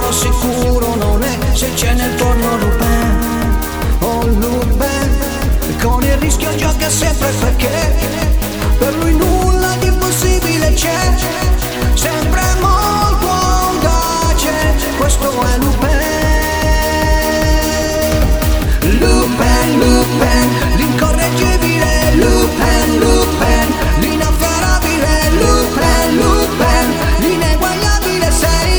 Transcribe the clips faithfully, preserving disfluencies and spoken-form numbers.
sicuro, sicuro non è se c'è nel forno Lupin. Oh Lupin, con il rischio gioca sempre perché per lui nulla di impossibile c'è, sempre molto audace, questo è Lupin. Lupin, Lupin, l'incorreggibile Lupin, Lupin, l'inafferrabile Lupin, Lupin, l'ineguagliabile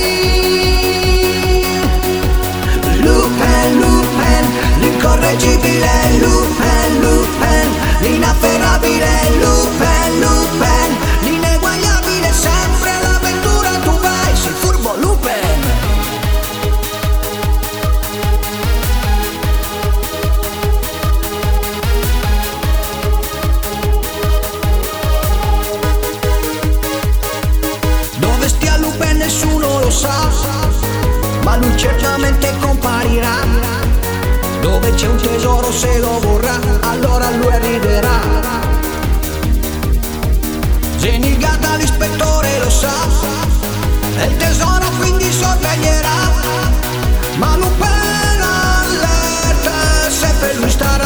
sei. Lupin, Lupin, l'incorreggibile Lupin, Lupin, l'inafferrabile Lupin, Lupin, l'ineguagliabile, sempre all'avventura tu vai, sei furbo Lupin. Dove stia Lupin nessuno lo sa, ma lui certamente comparirà. Dove c'è un tesoro se lo vorrà, allora lui arriverà. Zenigata l'ispettore lo sa, e il tesoro quindi sorveglierà. Ma Lupin allerta, sempre lui starà.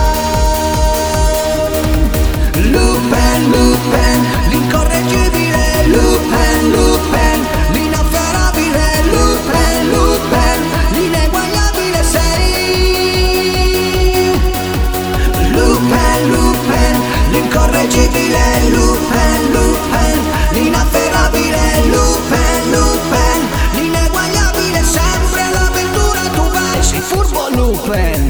Lupin, Lupin, l'incorreggibile Lupin, Lupin, l'inafferrabile Lupin, Lupin, l'ineguagliabile sei. Lupin, Lupin, l'incorreggibile Lupin, Lupin, l'inafferrabile Lupin, Lupin, l'ineguagliabile, sempre all'avventura tu vai, sei furbo Lupin.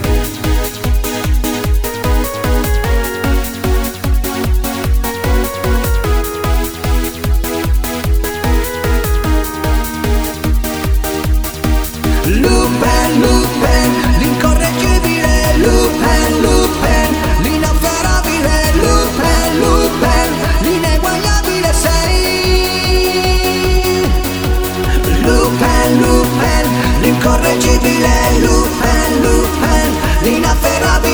Lupin, Lupin, l'incorreggibile Lupin, Lupin, l'inafferrabile Lupin, Lupin, l'ineguagliabile sei. Lupin, Lupin, l'incorreggibile Lupin, Lupin, l'inafferrabile